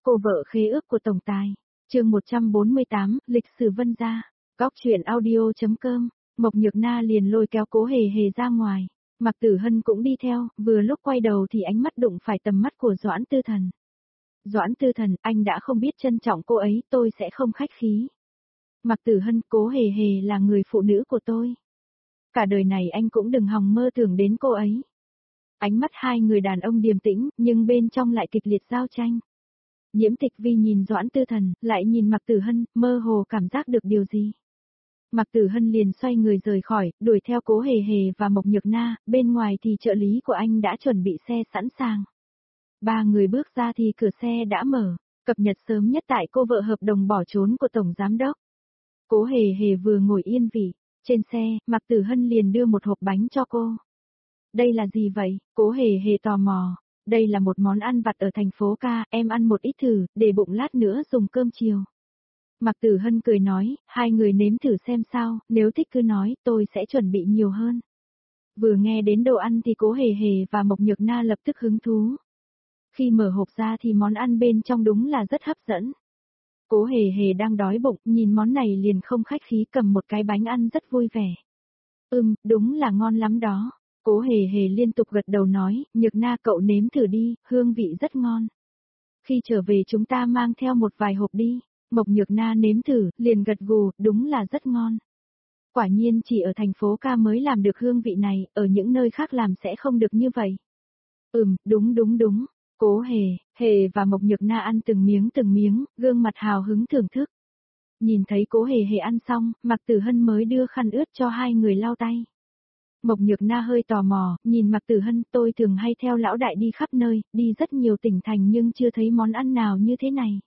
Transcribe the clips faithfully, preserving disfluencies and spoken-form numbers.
Cô vợ khế ước của tổng tài. Chương một trăm bốn mươi tám, lịch sử Vân gia. Góc truyện audio.com. Mộc Nhược Na liền lôi kéo Cố Hề Hề ra ngoài. Mạc Tử Hân cũng đi theo, vừa lúc quay đầu thì ánh mắt đụng phải tầm mắt của Doãn Tư Thần. Doãn Tư Thần, anh đã không biết trân trọng cô ấy, tôi sẽ không khách khí. Mạc Tử Hân, Cố Hề Hề là người phụ nữ của tôi. Cả đời này anh cũng đừng hòng mơ tưởng đến cô ấy. Ánh mắt hai người đàn ông điềm tĩnh, nhưng bên trong lại kịch liệt giao tranh. Nhiễm Tịch Vi nhìn Doãn Tư Thần, lại nhìn Mạc Tử Hân, mơ hồ cảm giác được điều gì. Mạc Tử Hân liền xoay người rời khỏi, đuổi theo Cố Hề Hề và Mộc Nhược Na, bên ngoài thì trợ lý của anh đã chuẩn bị xe sẵn sàng. Ba người bước ra thì cửa xe đã mở, cập nhật sớm nhất tại cô vợ hợp đồng bỏ trốn của Tổng Giám Đốc. Cố Hề Hề vừa ngồi yên vị, trên xe, Mạc Tử Hân liền đưa một hộp bánh cho cô. Đây là gì vậy? Cố Hề Hề tò mò. Đây là một món ăn vặt ở thành phố ca, em ăn một ít thử, để bụng lát nữa dùng cơm chiều. Mạc Tử Hân cười nói, hai người nếm thử xem sao, nếu thích cứ nói, tôi sẽ chuẩn bị nhiều hơn. Vừa nghe đến đồ ăn thì Cố Hề Hề và Mộc Nhược Na lập tức hứng thú. Khi mở hộp ra thì món ăn bên trong đúng là rất hấp dẫn. Cố Hề Hề đang đói bụng, nhìn món này liền không khách khí cầm một cái bánh ăn rất vui vẻ. Ừm, đúng là ngon lắm đó. Cố Hề Hề liên tục gật đầu nói, Nhược Na cậu nếm thử đi, hương vị rất ngon. Khi trở về chúng ta mang theo một vài hộp đi. Mộc Nhược Na nếm thử, liền gật gù, đúng là rất ngon. Quả nhiên chỉ ở thành phố ca mới làm được hương vị này, ở những nơi khác làm sẽ không được như vậy. Ừm, đúng đúng đúng. Cố Hề, Hề và Mộc Nhược Na ăn từng miếng từng miếng, gương mặt hào hứng thưởng thức. Nhìn thấy Cố Hề Hề ăn xong, Mạc Tử Hân mới đưa khăn ướt cho hai người lau tay. Mộc Nhược Na hơi tò mò, nhìn Mạc Tử Hân, tôi thường hay theo lão đại đi khắp nơi, đi rất nhiều tỉnh thành nhưng chưa thấy món ăn nào như thế này.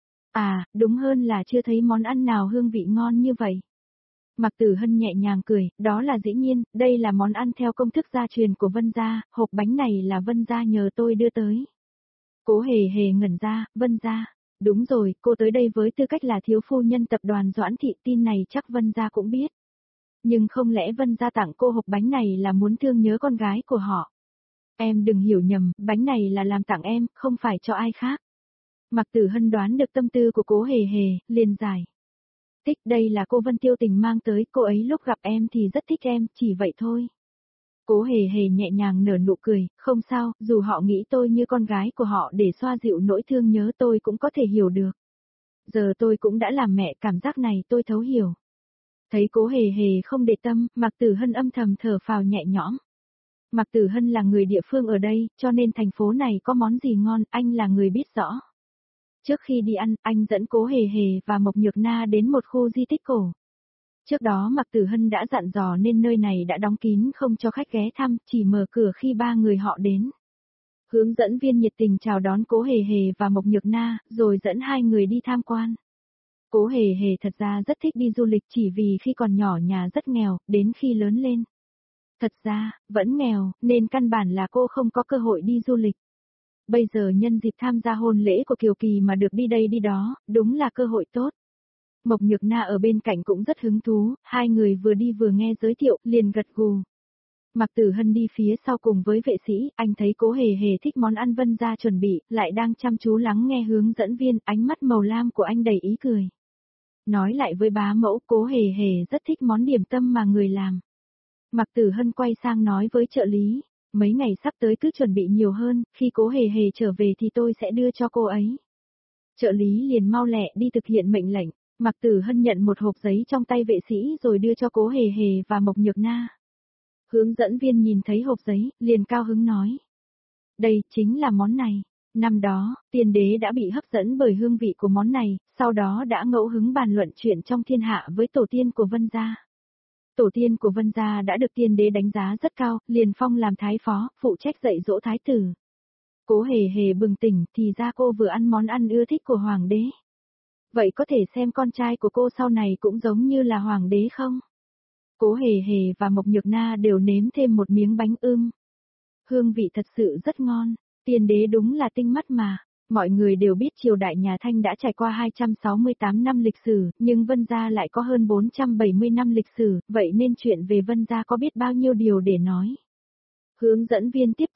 À, đúng hơn là chưa thấy món ăn nào hương vị ngon như vậy. Mạc Tử Hân nhẹ nhàng cười, đó là dĩ nhiên, đây là món ăn theo công thức gia truyền của Vân gia, hộp bánh này là Vân gia nhờ tôi đưa tới. Cố Hề Hề ngẩn ra, Vân gia, đúng rồi, cô tới đây với tư cách là thiếu phu nhân tập đoàn Doãn Thị, tin này chắc Vân gia cũng biết. Nhưng không lẽ Vân gia tặng cô hộp bánh này là muốn thương nhớ con gái của họ? Em đừng hiểu nhầm, bánh này là làm tặng em, không phải cho ai khác. Mạc Tử Hân đoán được tâm tư của Cố Hề Hề, liền giải. Thích, đây là cô Vân Tiêu Tình mang tới, cô ấy lúc gặp em thì rất thích em, chỉ vậy thôi. Cố Hề Hề nhẹ nhàng nở nụ cười, không sao, dù họ nghĩ tôi như con gái của họ để xoa dịu nỗi thương nhớ tôi cũng có thể hiểu được. Giờ tôi cũng đã làm mẹ, cảm giác này tôi thấu hiểu. Thấy Cố Hề Hề không để tâm, Mạc Tử Hân âm thầm thở phào nhẹ nhõm. Mạc Tử Hân là người địa phương ở đây, cho nên thành phố này có món gì ngon, anh là người biết rõ. Trước khi đi ăn, anh dẫn Cố Hề Hề và Mộc Nhược Na đến một khu di tích cổ. Trước đó Mạc Tử Hân đã dặn dò nên nơi này đã đóng kín không cho khách ghé thăm, chỉ mở cửa khi ba người họ đến. Hướng dẫn viên nhiệt tình chào đón Cố Hề Hề và Mộc Nhược Na, rồi dẫn hai người đi tham quan. Cố Hề Hề thật ra rất thích đi du lịch chỉ vì khi còn nhỏ nhà rất nghèo, đến khi lớn lên. Thật ra, vẫn nghèo, nên căn bản là cô không có cơ hội đi du lịch. Bây giờ nhân dịp tham gia hôn lễ của Kiều Kỳ mà được đi đây đi đó, đúng là cơ hội tốt. Mộc Nhược Na ở bên cạnh cũng rất hứng thú, hai người vừa đi vừa nghe giới thiệu, liền gật gù. Mạc Tử Hân đi phía sau cùng với vệ sĩ, anh thấy Cố Hề Hề thích món ăn Vân gia chuẩn bị, lại đang chăm chú lắng nghe hướng dẫn viên, ánh mắt màu lam của anh đầy ý cười. Nói lại với bá mẫu, Cố Hề Hề rất thích món điểm tâm mà người làm. Mạc Tử Hân quay sang nói với trợ lý, mấy ngày sắp tới cứ chuẩn bị nhiều hơn, khi Cố Hề Hề trở về thì tôi sẽ đưa cho cô ấy. Trợ lý liền mau lẹ đi thực hiện mệnh lệnh, Mạc Tử Hân nhận một hộp giấy trong tay vệ sĩ rồi đưa cho Cố Hề Hề và Mộc Nhược Na. Hướng dẫn viên nhìn thấy hộp giấy, liền cao hứng nói. Đây chính là món này. Năm đó, tiên đế đã bị hấp dẫn bởi hương vị của món này, sau đó đã ngẫu hứng bàn luận chuyện trong thiên hạ với tổ tiên của Vân gia. Tổ tiên của Vân gia đã được tiên đế đánh giá rất cao, liền phong làm thái phó, phụ trách dạy dỗ thái tử. Cố Hề Hề bừng tỉnh, thì ra cô vừa ăn món ăn ưa thích của hoàng đế. Vậy có thể xem con trai của cô sau này cũng giống như là hoàng đế không? Cố Hề Hề và Mộc Nhược Na đều nếm thêm một miếng bánh ươm. Hương vị thật sự rất ngon, tiên đế đúng là tinh mắt mà. Mọi người đều biết triều đại nhà Thanh đã trải qua hai trăm sáu mươi tám năm lịch sử, nhưng Vân gia lại có hơn bốn trăm bảy mươi năm lịch sử, vậy nên chuyện về Vân gia có biết bao nhiêu điều để nói. Hướng dẫn viên tiếp tục,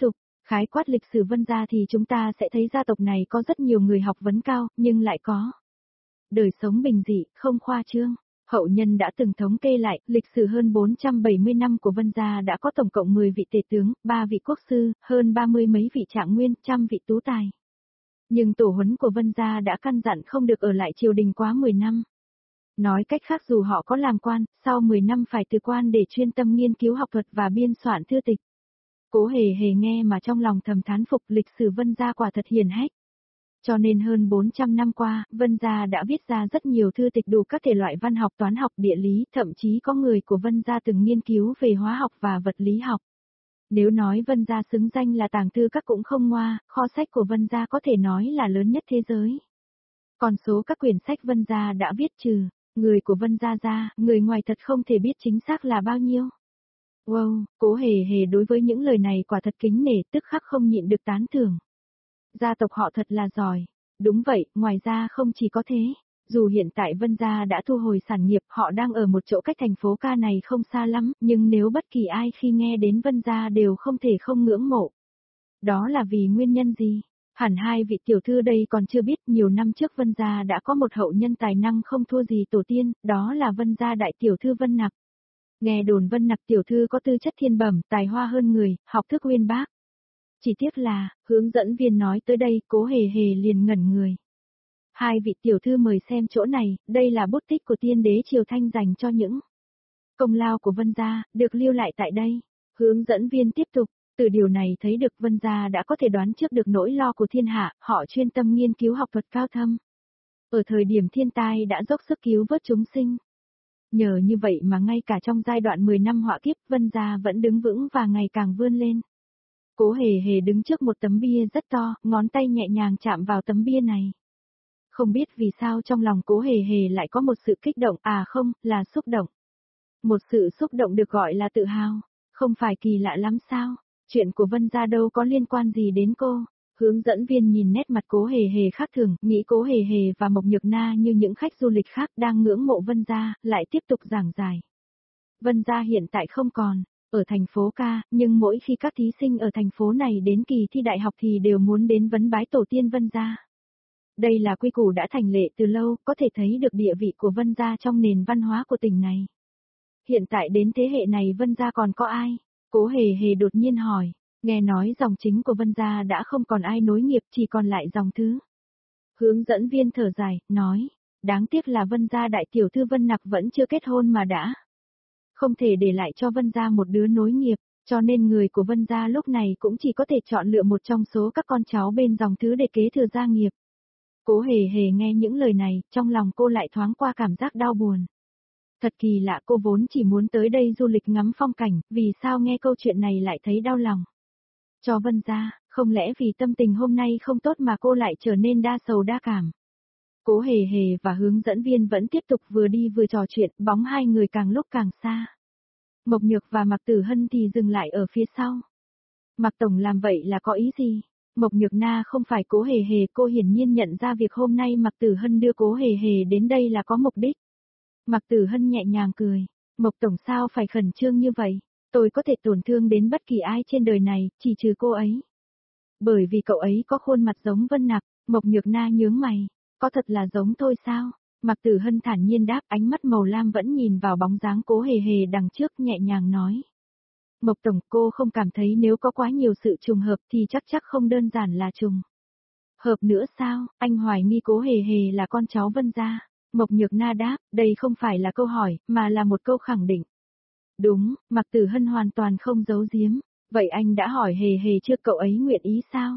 Khái quát lịch sử Vân gia thì chúng ta sẽ thấy gia tộc này có rất nhiều người học vấn cao, nhưng lại có đời sống bình dị, không khoa trương. Hậu nhân đã từng thống kê lại, lịch sử hơn bốn trăm bảy mươi năm của Vân gia đã có tổng cộng mười vị tể tướng, ba vị quốc sư, hơn ba mươi mấy vị trạng nguyên, trăm vị tú tài. Nhưng tổ huấn của Vân gia đã căn dặn không được ở lại triều đình quá mười năm. Nói cách khác dù họ có làm quan, sau mười năm phải từ quan để chuyên tâm nghiên cứu học thuật và biên soạn thư tịch. Cố Hề Hề nghe mà trong lòng thầm thán phục, lịch sử Vân gia quả thật hiển hách. Cho nên hơn bốn trăm năm qua, Vân gia đã viết ra rất nhiều thư tịch đủ các thể loại văn học, toán học, địa lý, thậm chí có người của Vân gia từng nghiên cứu về hóa học và vật lý học. Nếu nói Vân gia xứng danh là tàng thư các cũng không ngoa, kho sách của Vân gia có thể nói là lớn nhất thế giới. Còn số các quyển sách Vân gia đã viết trừ người của Vân gia ra, người ngoài thật không thể biết chính xác là bao nhiêu. Wow, Cố Hề Hề đối với những lời này quả thật kính nể, tức khắc không nhịn được tán thưởng. Gia tộc họ thật là giỏi. Đúng vậy, ngoài ra không chỉ có thế. Dù hiện tại Vân gia đã thu hồi sản nghiệp, họ đang ở một chỗ cách thành phố ca này không xa lắm, nhưng nếu bất kỳ ai khi nghe đến Vân gia đều không thể không ngưỡng mộ. Đó là vì nguyên nhân gì? Hẳn hai vị tiểu thư đây còn chưa biết, nhiều năm trước Vân gia đã có một hậu nhân tài năng không thua gì tổ tiên, đó là Vân gia đại tiểu thư Vân Nặc. Nghe đồn Vân Nặc tiểu thư có tư chất thiên bẩm, tài hoa hơn người, học thức uyên bác. Chỉ tiếc là, hướng dẫn viên nói tới đây, Cố Hề Hề liền ngẩn người. Hai vị tiểu thư mời xem chỗ này, đây là bút tích của tiên đế Triều Thanh dành cho những công lao của Vân gia, được lưu lại tại đây. Hướng dẫn viên tiếp tục, từ điều này thấy được Vân gia đã có thể đoán trước được nỗi lo của thiên hạ, họ chuyên tâm nghiên cứu học thuật cao thâm. Ở thời điểm thiên tai đã dốc sức cứu vớt chúng sinh. Nhờ như vậy mà ngay cả trong giai đoạn mười năm họa kiếp, Vân gia vẫn đứng vững và ngày càng vươn lên. Cố Hề Hề đứng trước một tấm bia rất to, ngón tay nhẹ nhàng chạm vào tấm bia này. Không biết vì sao trong lòng Cố Hề Hề lại có một sự kích động, à không, là xúc động. Một sự xúc động được gọi là tự hào, không phải kỳ lạ lắm sao, chuyện của Vân gia đâu có liên quan gì đến cô. Hướng dẫn viên nhìn nét mặt Cố Hề Hề khác thường, nghĩ Cố Hề Hề và Mộc Nhược Na như những khách du lịch khác đang ngưỡng mộ Vân gia, lại tiếp tục giảng giải. Vân gia hiện tại không còn ở thành phố ca, nhưng mỗi khi các thí sinh ở thành phố này đến kỳ thi đại học thì đều muốn đến vấn bái tổ tiên Vân gia. Đây là quy củ đã thành lệ từ lâu, có thể thấy được địa vị của Vân gia trong nền văn hóa của tỉnh này. Hiện tại đến thế hệ này Vân gia còn có ai? Cố Hề Hề đột nhiên hỏi, nghe nói dòng chính của Vân gia đã không còn ai nối nghiệp, chỉ còn lại dòng thứ. Hướng dẫn viên thở dài, nói, đáng tiếc là Vân gia đại tiểu thư Vân Nặc vẫn chưa kết hôn mà đã không thể để lại cho Vân gia một đứa nối nghiệp, cho nên người của Vân gia lúc này cũng chỉ có thể chọn lựa một trong số các con cháu bên dòng thứ để kế thừa gia nghiệp. Cố Hề Hề nghe những lời này, trong lòng cô lại thoáng qua cảm giác đau buồn. Thật kỳ lạ, cô vốn chỉ muốn tới đây du lịch ngắm phong cảnh, vì sao nghe câu chuyện này lại thấy đau lòng. Cho Vân gia, không lẽ vì tâm tình hôm nay không tốt mà cô lại trở nên đa sầu đa cảm. Cố Hề Hề và hướng dẫn viên vẫn tiếp tục vừa đi vừa trò chuyện, bóng hai người càng lúc càng xa. Mộc Nhược và Mạc Tử Hân thì dừng lại ở phía sau. Mạc Tổng làm vậy là có ý gì? Mộc Nhược Na không phải Cố Hề Hề, cô hiển nhiên nhận ra việc hôm nay Mạc Tử Hân đưa Cố Hề Hề đến đây là có mục đích. Mạc Tử Hân nhẹ nhàng cười, Mộc Tổng sao phải khẩn trương như vậy? Tôi có thể tổn thương đến bất kỳ ai trên đời này, chỉ trừ cô ấy. Bởi vì cậu ấy có khuôn mặt giống Vân Nặc. Mộc Nhược Na nhướng mày, có thật là giống thôi sao? Mạc Tử Hân thản nhiên đáp, ánh mắt màu lam vẫn nhìn vào bóng dáng Cố Hề Hề đằng trước, nhẹ nhàng nói. Mộc Tổng, cô không cảm thấy nếu có quá nhiều sự trùng hợp thì chắc chắc không đơn giản là trùng hợp nữa sao? Anh hoài nghi Cố Hề Hề là con cháu Vân gia. Mộc Nhược Na đáp, đây không phải là câu hỏi, mà là một câu khẳng định. Đúng, Mạc Tử Hân hoàn toàn không giấu giếm. Vậy anh đã hỏi Hề Hề chưa, cậu ấy nguyện ý sao?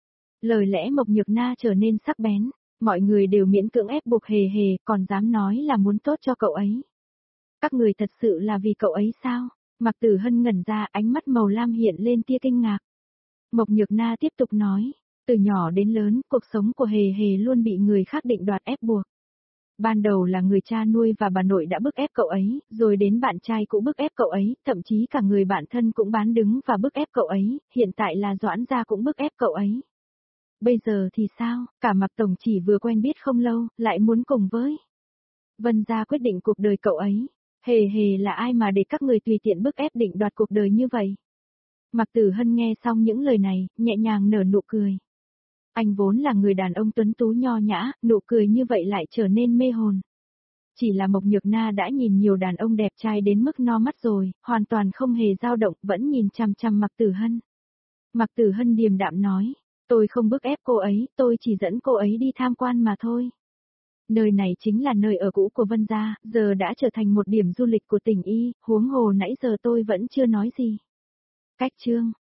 Lời lẽ Mộc Nhược Na trở nên sắc bén. Mọi người đều miễn cưỡng ép buộc Hề Hề, còn dám nói là muốn tốt cho cậu ấy. Các người thật sự là vì cậu ấy sao? Mạc Tử Hân ngẩn ra, ánh mắt màu lam hiện lên tia kinh ngạc. Mộc Nhược Na tiếp tục nói, từ nhỏ đến lớn, cuộc sống của Hề Hề luôn bị người khác định đoạt ép buộc. Ban đầu là người cha nuôi và bà nội đã bức ép cậu ấy, rồi đến bạn trai cũng bức ép cậu ấy, thậm chí cả người bạn thân cũng bán đứng và bức ép cậu ấy, hiện tại là Doãn gia cũng bức ép cậu ấy. Bây giờ thì sao, cả Mạc Tổng chỉ vừa quen biết không lâu, lại muốn cùng với Vân gia quyết định cuộc đời cậu ấy. Hề Hề là ai mà để các người tùy tiện bức ép định đoạt cuộc đời như vậy? Mạc Tử Hân nghe xong những lời này, nhẹ nhàng nở nụ cười. Anh vốn là người đàn ông tuấn tú nho nhã, nụ cười như vậy lại trở nên mê hồn. Chỉ là Mộc Nhược Na đã nhìn nhiều đàn ông đẹp trai đến mức no mắt rồi, hoàn toàn không hề dao động, vẫn nhìn chằm chằm Mạc Tử Hân. Mạc Tử Hân điềm đạm nói, tôi không bức ép cô ấy, tôi chỉ dẫn cô ấy đi tham quan mà thôi. Nơi này chính là nơi ở cũ của Vân gia, giờ đã trở thành một điểm du lịch của tỉnh Y, huống hồ nãy giờ tôi vẫn chưa nói gì. Cách chương